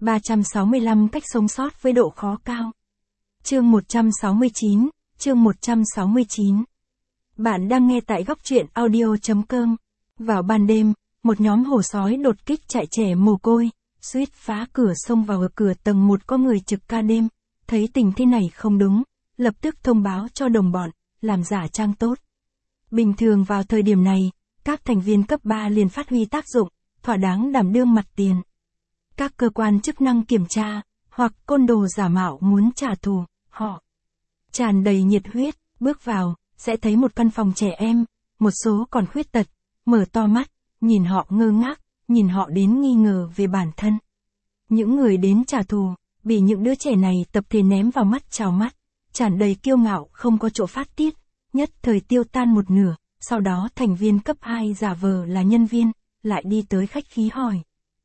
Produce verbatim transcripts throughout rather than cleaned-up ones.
ba trăm sáu mươi lăm cách sống sót với độ khó cao. Chương một trăm sáu mươi chín, chương một trăm sáu mươi chín. Bạn đang nghe tại góc truyện audio chấm com. Vào ban đêm, một nhóm hổ sói đột kích trại trẻ mồ côi, suýt phá cửa xông vào ở cửa tầng một có người trực ca đêm, thấy tình thế này không đúng, lập tức thông báo cho đồng bọn, làm giả trang tốt. Bình thường vào thời điểm này, các thành viên cấp ba liền phát huy tác dụng, thỏa đáng đảm đương mặt tiền. Các cơ quan chức năng kiểm tra, hoặc côn đồ giả mạo muốn trả thù, họ tràn đầy nhiệt huyết, bước vào, sẽ thấy một căn phòng trẻ em, một số còn khuyết tật, mở to mắt, nhìn họ ngơ ngác, nhìn họ đến nghi ngờ về bản thân. Những người đến trả thù, bị những đứa trẻ này tập thể ném vào mắt trào mắt, tràn đầy kiêu ngạo không có chỗ phát tiết, nhất thời tiêu tan một nửa, sau đó thành viên cấp hai giả vờ là nhân viên, lại đi tới khách khí hỏi.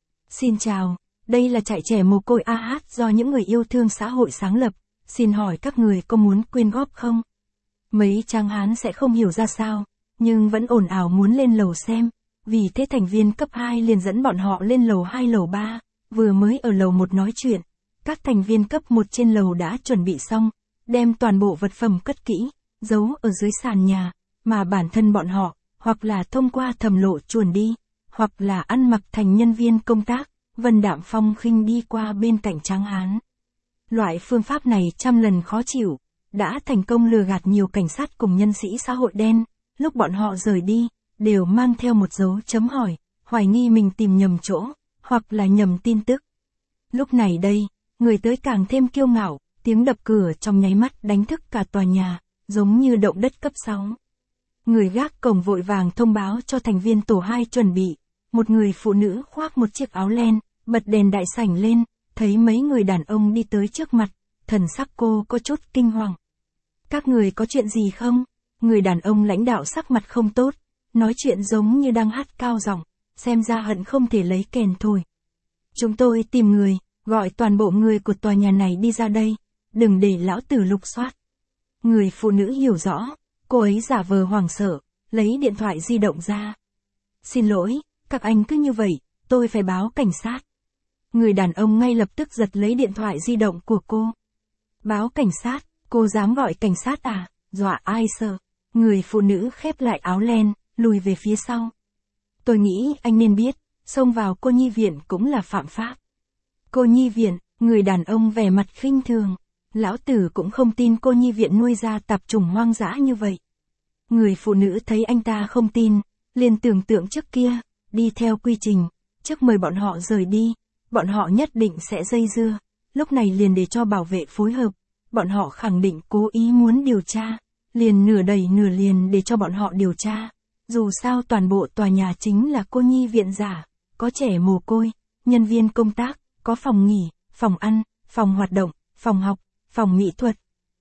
Xin chào, đây là trại trẻ mồ côi a hát do những người yêu thương xã hội sáng lập, xin hỏi các người có muốn quyên góp không? Mấy tráng hán sẽ không hiểu ra sao, nhưng vẫn ồn ào muốn lên lầu xem, vì thế thành viên cấp hai liền dẫn bọn họ lên lầu hai lầu ba, vừa mới ở lầu một nói chuyện, các thành viên cấp một trên lầu đã chuẩn bị xong, đem toàn bộ vật phẩm cất kỹ, giấu ở dưới sàn nhà, mà bản thân bọn họ, hoặc là thông qua thầm lộ chuồn đi, hoặc là ăn mặc thành nhân viên công tác, vân đạm phong khinh đi qua bên cạnh tráng hán. Loại phương pháp này trăm lần khó chịu, đã thành công lừa gạt nhiều cảnh sát cùng nhân sĩ xã hội đen, lúc bọn họ rời đi, đều mang theo một dấu chấm hỏi, hoài nghi mình tìm nhầm chỗ, hoặc là nhầm tin tức. Lúc này đây, người tới càng thêm kiêu ngạo, tiếng đập cửa trong nháy mắt đánh thức cả tòa nhà, giống như động đất cấp sáu. Người gác cổng vội vàng thông báo cho thành viên tổ hai chuẩn bị, một người phụ nữ khoác một chiếc áo len, bật đèn đại sảnh lên, thấy mấy người đàn ông đi tới trước mặt, thần sắc cô có chút kinh hoàng. Các người có chuyện gì không? Người đàn ông lãnh đạo sắc mặt không tốt, nói chuyện giống như đang hát cao giọng, xem ra hận không thể lấy kèn thổi. Chúng tôi tìm người, gọi toàn bộ người của tòa nhà này đi ra đây, đừng để lão tử lục soát. Người phụ nữ hiểu rõ, cô ấy giả vờ hoảng sợ, lấy điện thoại di động ra. Xin lỗi, các anh cứ như vậy, tôi phải báo cảnh sát. Người đàn ông ngay lập tức giật lấy điện thoại di động của cô. Báo cảnh sát, cô dám gọi cảnh sát à, dọa ai sợ. Người phụ nữ khép lại áo len, lùi về phía sau. Tôi nghĩ anh nên biết, xông vào cô nhi viện cũng là phạm pháp. Cô nhi viện, người đàn ông vẻ mặt khinh thường. Lão tử cũng không tin cô nhi viện nuôi ra tạp chủng hoang dã như vậy. Người phụ nữ thấy anh ta không tin, liền tưởng tượng trước kia, đi theo quy trình, trước mời bọn họ rời đi, bọn họ nhất định sẽ dây dưa, lúc này liền để cho bảo vệ phối hợp, bọn họ khẳng định cố ý muốn điều tra, liền nửa đẩy nửa liền để cho bọn họ điều tra. Dù sao toàn bộ tòa nhà chính là cô nhi viện giả, có trẻ mồ côi, nhân viên công tác, có phòng nghỉ, phòng ăn, phòng hoạt động, phòng học, phòng mỹ thuật.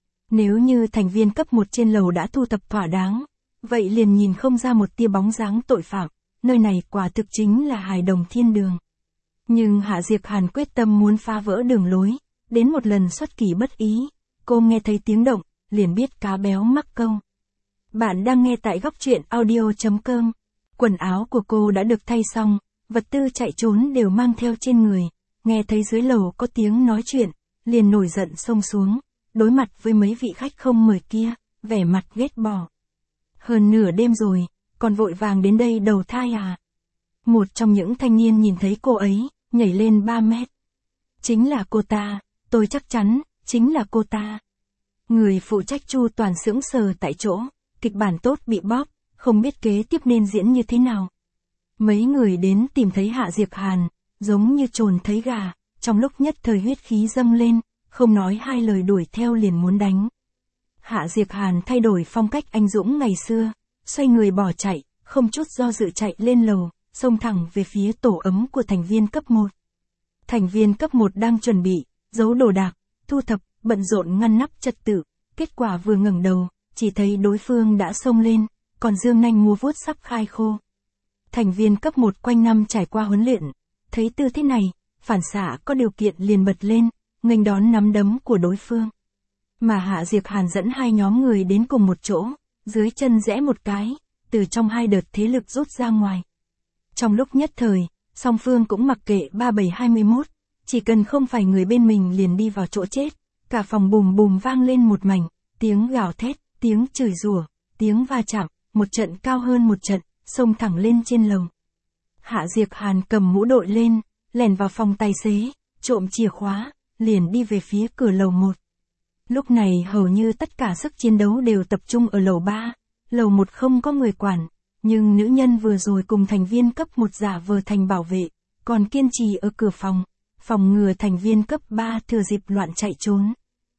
Nếu như thành viên cấp một trên lầu đã thu thập thỏa đáng, vậy liền nhìn không ra một tia bóng dáng tội phạm, nơi này quả thực chính là hài đồng thiên đường. Nhưng Hạ Diệp Hàn quyết tâm muốn phá vỡ đường lối, đến một lần xuất kỳ bất ý, cô nghe thấy tiếng động, liền biết cá béo mắc câu. Bạn đang nghe tại góc truyện audio chấm com. Quần áo của cô đã được thay xong, vật tư chạy trốn đều mang theo trên người, nghe thấy dưới lầu có tiếng nói chuyện, liền nổi giận xông xuống, đối mặt với mấy vị khách không mời kia, vẻ mặt ghét bỏ. Hơn nửa đêm rồi, còn vội vàng đến đây đầu thai à? Một trong những thanh niên nhìn thấy cô ấy, nhảy lên ba mét. Chính là cô ta, tôi chắc chắn, chính là cô ta. Người phụ trách Chu Toàn sững sờ tại chỗ, kịch bản tốt bị bóp, không biết kế tiếp nên diễn như thế nào. Mấy người đến tìm thấy Hạ Diệp Hàn, giống như trồn thấy gà, trong lúc nhất thời huyết khí dâng lên, không nói hai lời đuổi theo liền muốn đánh. Hạ Diệp Hàn thay đổi phong cách anh dũng ngày xưa, xoay người bỏ chạy, không chút do dự chạy lên lầu, xông thẳng về phía tổ ấm của thành viên cấp một. Thành viên cấp một đang chuẩn bị, giấu đồ đạc, thu thập, bận rộn ngăn nắp trật tự, kết quả vừa ngẩng đầu, chỉ thấy đối phương đã xông lên, còn dương nanh múa vuốt sắp khai khô. Thành viên cấp một quanh năm trải qua huấn luyện, thấy tư thế này, phản xạ có điều kiện liền bật lên, nghênh đón nắm đấm của đối phương. Mà Hạ Diệp Hàn dẫn hai nhóm người đến cùng một chỗ, dưới chân rẽ một cái, từ trong hai đợt thế lực rút ra ngoài. Trong lúc nhất thời, song phương cũng mặc kệ ba bảy hai mươi mốt, Chỉ cần không phải người bên mình liền đi vào chỗ chết. Cả phòng bùm bùm vang lên một mảnh, tiếng gào thét, tiếng chửi rủa, tiếng va chạm, một trận cao hơn một trận, xông thẳng lên trên lầu. Hạ Diệc Hàn cầm mũ đội lên, lẻn vào phòng tài xế, trộm chìa khóa, liền đi về phía cửa lầu một. Lúc này hầu như tất cả sức chiến đấu đều tập trung ở lầu ba, lầu một không có người quản, nhưng nữ nhân vừa rồi cùng thành viên cấp một giả vờ thành bảo vệ, còn kiên trì ở cửa phòng, phòng ngừa thành viên cấp ba thừa dịp loạn chạy trốn.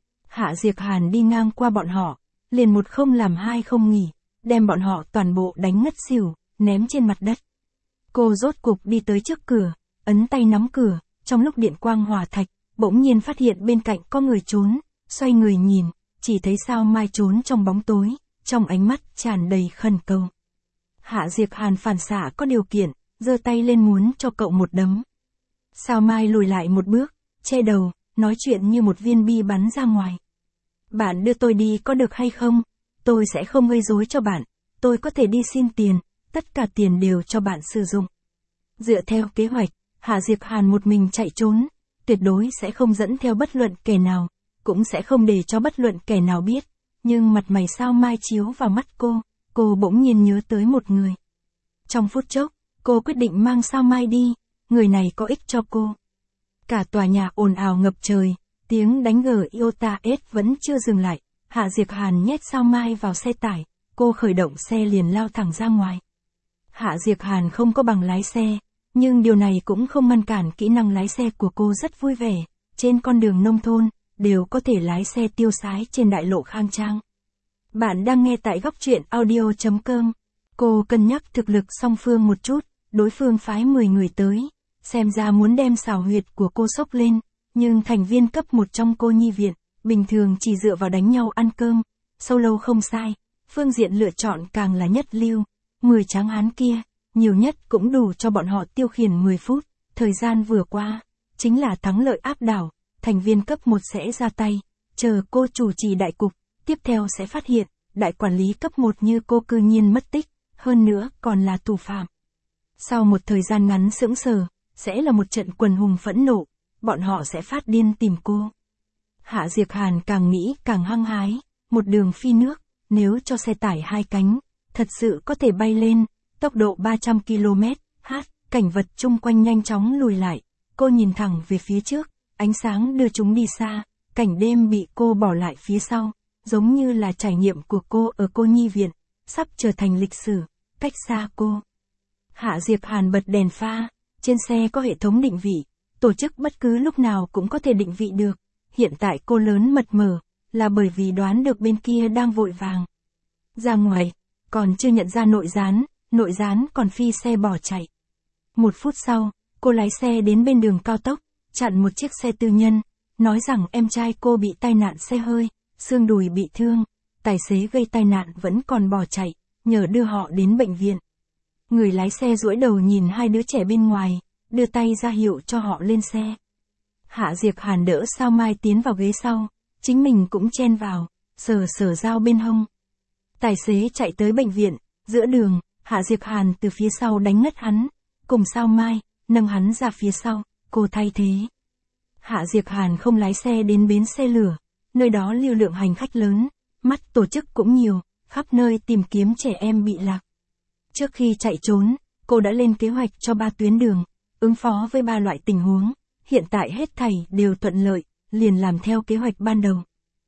Hạ Diệc Hàn đi ngang qua bọn họ, liền một không làm hai không nghỉ, đem bọn họ toàn bộ đánh ngất xỉu, ném trên mặt đất. Cô rốt cục đi tới trước cửa, ấn tay nắm cửa, trong lúc điện quang hỏa thạch, bỗng nhiên phát hiện bên cạnh có người trốn, xoay người nhìn, chỉ thấy Sao Mai trốn trong bóng tối, trong ánh mắt tràn đầy khẩn cầu. Hạ Diệc Hàn phản xạ có điều kiện, giơ tay lên muốn cho cậu một đấm. Sao Mai lùi lại một bước, che đầu, nói chuyện như một viên bi bắn ra ngoài. Bạn đưa tôi đi có được hay không? Tôi sẽ không gây rối cho bạn, tôi có thể đi xin tiền, tất cả tiền đều cho bạn sử dụng. Dựa theo kế hoạch, Hạ Diệc Hàn một mình chạy trốn, tuyệt đối sẽ không dẫn theo bất luận kẻ nào, cũng sẽ không để cho bất luận kẻ nào biết. Nhưng mặt mày Sao Mai chiếu vào mắt cô, cô bỗng nhiên nhớ tới một người. Trong phút chốc, cô quyết định mang Sao Mai đi, người này có ích cho cô. Cả tòa nhà ồn ào ngập trời, tiếng đánh gờ iota S vẫn chưa dừng lại. Hạ Diệc Hàn nhét Sao Mai vào xe tải, cô khởi động xe liền lao thẳng ra ngoài. Hạ Diệc Hàn không có bằng lái xe, nhưng điều này cũng không ngăn cản kỹ năng lái xe của cô rất vui vẻ. Trên con đường nông thôn, đều có thể lái xe tiêu sái trên đại lộ khang trang. Bạn đang nghe tại góc truyện audio chấm com. Cô cân nhắc thực lực song phương một chút, đối phương phái mười người tới, xem ra muốn đem xào huyệt của cô sốc lên, nhưng thành viên cấp một trong cô nhi viện, bình thường chỉ dựa vào đánh nhau ăn cơm, sâu lâu không sai, phương diện lựa chọn càng là nhất lưu. mười tráng hán kia, nhiều nhất cũng đủ cho bọn họ tiêu khiển mười phút, thời gian vừa qua, chính là thắng lợi áp đảo, thành viên cấp một sẽ ra tay, chờ cô chủ trì đại cục, tiếp theo sẽ phát hiện, đại quản lý cấp một như cô cư nhiên mất tích, hơn nữa còn là tù phạm. Sau một thời gian ngắn sững sờ, sẽ là một trận quần hùng phẫn nộ, bọn họ sẽ phát điên tìm cô. Hạ Diệc Hàn càng nghĩ càng hăng hái, một đường phi nước, nếu cho xe tải hai cánh, thật sự có thể bay lên, tốc độ ba trăm ki lô mét h, cảnh vật chung quanh nhanh chóng lùi lại, cô nhìn thẳng về phía trước, ánh sáng đưa chúng đi xa, cảnh đêm bị cô bỏ lại phía sau, giống như là trải nghiệm của cô ở cô nhi viện, sắp trở thành lịch sử, cách xa cô. Hạ Diệc Hàn bật đèn pha, trên xe có hệ thống định vị, tổ chức bất cứ lúc nào cũng có thể định vị được, hiện tại cô lớn mật mở, là bởi vì đoán được bên kia đang vội vàng. Ra ngoài, còn chưa nhận ra nội gián, nội gián còn phi xe bỏ chạy. Một phút sau, cô lái xe đến bên đường cao tốc, chặn một chiếc xe tư nhân, nói rằng em trai cô bị tai nạn xe hơi, xương đùi bị thương, tài xế gây tai nạn vẫn còn bỏ chạy, nhờ đưa họ đến bệnh viện. Người lái xe duỗi đầu nhìn hai đứa trẻ bên ngoài, đưa tay ra hiệu cho họ lên xe. Hạ Diệc Hàn đỡ Sao Mai tiến vào ghế sau, chính mình cũng chen vào, sờ sờ dao bên hông. Tài xế chạy tới bệnh viện, giữa đường, Hạ Diệc Hàn từ phía sau đánh ngất hắn, cùng Sao Mai, nâng hắn ra phía sau, cô thay thế. Hạ Diệc Hàn không lái xe đến bến xe lửa, nơi đó lưu lượng hành khách lớn, mắt tổ chức cũng nhiều, khắp nơi tìm kiếm trẻ em bị lạc. Trước khi chạy trốn, cô đã lên kế hoạch cho ba tuyến đường, ứng phó với ba loại tình huống, hiện tại hết thảy đều thuận lợi, liền làm theo kế hoạch ban đầu.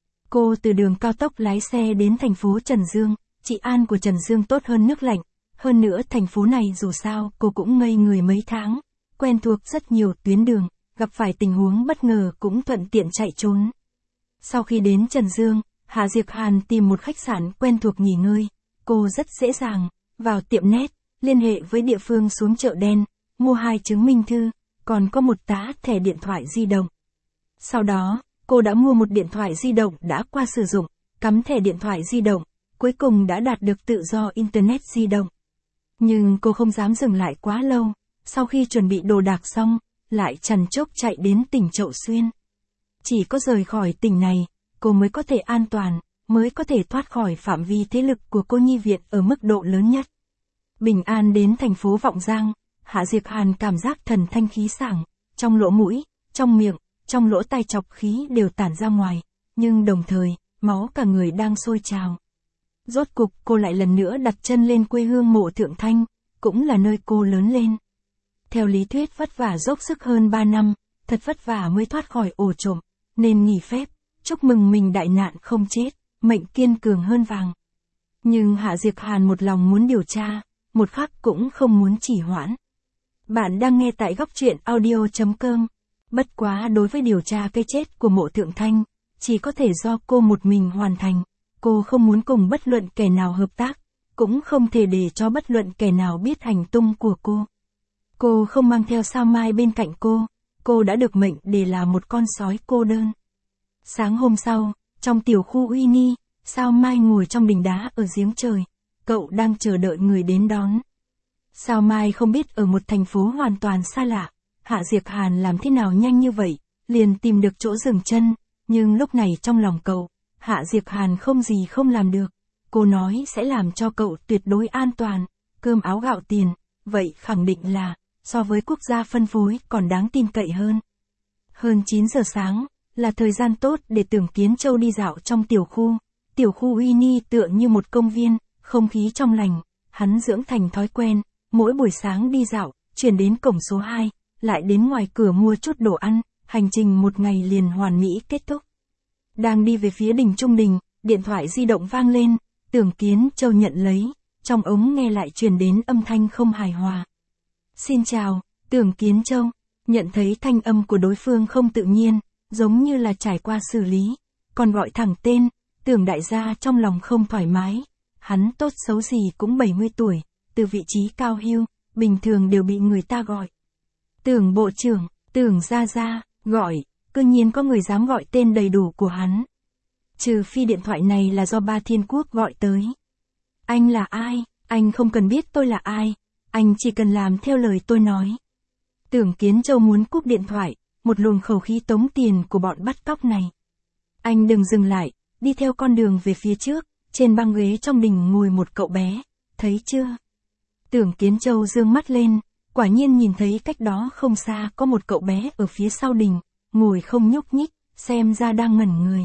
Cô từ đường cao tốc lái xe đến thành phố Trần Dương, trị an của Trần Dương tốt hơn nước lạnh, hơn nữa thành phố này dù sao cô cũng ngây người mấy tháng, quen thuộc rất nhiều tuyến đường, gặp phải tình huống bất ngờ cũng thuận tiện chạy trốn. Sau khi đến Trần Dương, Hạ Diệc Hàn tìm một khách sạn quen thuộc nghỉ ngơi, cô rất dễ dàng, vào tiệm net, liên hệ với địa phương xuống chợ đen, mua hai chứng minh thư, còn có một tá thẻ điện thoại di động. Sau đó, cô đã mua một điện thoại di động đã qua sử dụng, cắm thẻ điện thoại di động, cuối cùng đã đạt được tự do Internet di động. Nhưng cô không dám dừng lại quá lâu, sau khi chuẩn bị đồ đạc xong, lại trằn trọc chạy đến tỉnh Chậu Xuyên. Chỉ có rời khỏi tỉnh này, cô mới có thể an toàn, mới có thể thoát khỏi phạm vi thế lực của cô nhi viện ở mức độ lớn nhất. Bình an đến thành phố Vọng Giang, Hạ Diệc Hàn cảm giác thần thanh khí sảng, trong lỗ mũi, trong trong miệng, trong lỗ tai chọc khí đều tản ra ngoài, nhưng đồng thời, máu cả người đang sôi trào. Rốt cục cô lại lần nữa đặt chân lên quê hương Mộ Thượng Thanh, cũng là nơi cô lớn lên. Theo lý thuyết vất vả dốc sức hơn ba năm, thật vất vả mới thoát khỏi ổ trộm, nên nghỉ phép, chúc mừng mình đại nạn không chết, mệnh kiên cường hơn vàng. Nhưng Hạ Diệc Hàn một lòng muốn điều tra, một khắc cũng không muốn trì hoãn. Bạn đang nghe tại góc truyện audio chấm com. Bất quá đối với điều tra cái chết của Mộ Thượng Thanh, chỉ có thể do cô một mình hoàn thành. Cô không muốn cùng bất luận kẻ nào hợp tác, cũng không thể để cho bất luận kẻ nào biết hành tung của cô. Cô không mang theo Sao Mai bên cạnh cô, cô đã được mệnh để là một con sói cô đơn. Sáng hôm sau, trong tiểu khu Uy Nghi, Sao Mai ngồi trong bình đá ở giếng trời, cậu đang chờ đợi người đến đón. Sao Mai không biết ở một thành phố hoàn toàn xa lạ, Hạ Diệc Hàn làm thế nào nhanh như vậy, liền tìm được chỗ dừng chân, nhưng lúc này trong lòng cậu, Hạ Diệc Hàn không gì không làm được. Cô nói sẽ làm cho cậu tuyệt đối an toàn, cơm áo gạo tiền, vậy khẳng định là, so với quốc gia phân phối còn đáng tin cậy hơn. Hơn chín giờ sáng, là thời gian tốt để Tưởng Kiến Châu đi dạo trong tiểu khu. Tiểu khu Uy Ni tựa như một công viên, không khí trong lành, hắn dưỡng thành thói quen, mỗi buổi sáng đi dạo, chuyển đến cổng số hai, lại đến ngoài cửa mua chút đồ ăn, hành trình một ngày liền hoàn mỹ kết thúc. Đang đi về phía đình Trung Đình, điện thoại di động vang lên, Tưởng Kiến Châu nhận lấy, trong ống nghe lại truyền đến âm thanh không hài hòa. Xin chào, Tưởng Kiến Châu, nhận thấy thanh âm của đối phương không tự nhiên, giống như là trải qua xử lý, còn gọi thẳng tên, Tưởng đại gia trong lòng không thoải mái, hắn tốt xấu gì cũng bảy mươi tuổi, từ vị trí cao hưu, bình thường đều bị người ta gọi. Tưởng bộ trưởng, Tưởng gia gia, gọi, cư nhiên có người dám gọi tên đầy đủ của hắn. Trừ phi điện thoại này là do Ba Thiên Quốc gọi tới. Anh là ai? Anh không cần biết tôi là ai, anh chỉ cần làm theo lời tôi nói. Tưởng Kiến Châu muốn cúp điện thoại, một luồng khẩu khí tống tiền của bọn bắt cóc này. Anh đừng dừng lại, đi theo con đường về phía trước, trên băng ghế trong đình ngồi một cậu bé, thấy chưa? Tưởng Kiến Châu dương mắt lên, quả nhiên nhìn thấy cách đó không xa có một cậu bé ở phía sau đình, ngồi không nhúc nhích, xem ra đang ngẩn người.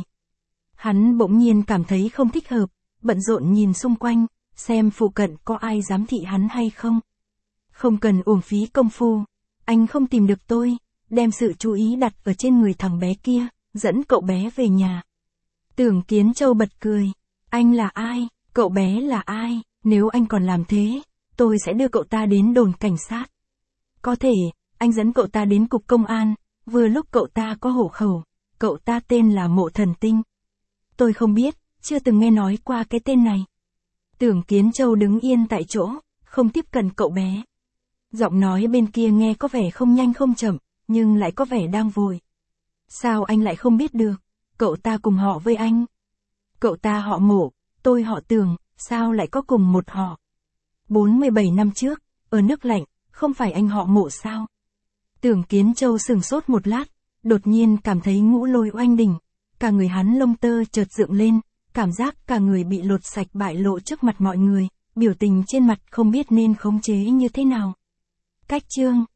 Hắn bỗng nhiên cảm thấy không thích hợp, bận rộn nhìn xung quanh, xem phụ cận có ai giám thị hắn hay không. Không cần uổng phí công phu, anh không tìm được tôi, đem sự chú ý đặt ở trên người thằng bé kia, dẫn cậu bé về nhà. Tưởng Kiến Châu bật cười, anh là ai, cậu bé là ai, nếu anh còn làm thế, tôi sẽ đưa cậu ta đến đồn cảnh sát. Có thể, anh dẫn cậu ta đến cục công an, vừa lúc cậu ta có hộ khẩu, cậu ta tên là Mộ Thần Tinh. Tôi không biết, chưa từng nghe nói qua cái tên này. Tưởng Kiến Châu đứng yên tại chỗ, không tiếp cận cậu bé. Giọng nói bên kia nghe có vẻ không nhanh không chậm, nhưng lại có vẻ đang vội. Sao anh lại không biết được, cậu ta cùng họ với anh. Cậu ta họ Mộ, tôi họ Tưởng, sao lại có cùng một họ. bốn mươi bảy năm trước, ở nước lạnh, không phải anh họ Mộ sao? Tưởng Kiến Châu sừng sốt một lát, đột nhiên cảm thấy ngũ lôi oanh đỉnh, cả người hắn lông tơ chợt dựng lên, cảm giác cả người bị lột sạch bại lộ trước mặt mọi người, biểu tình trên mặt không biết nên khống chế như thế nào. Cách chương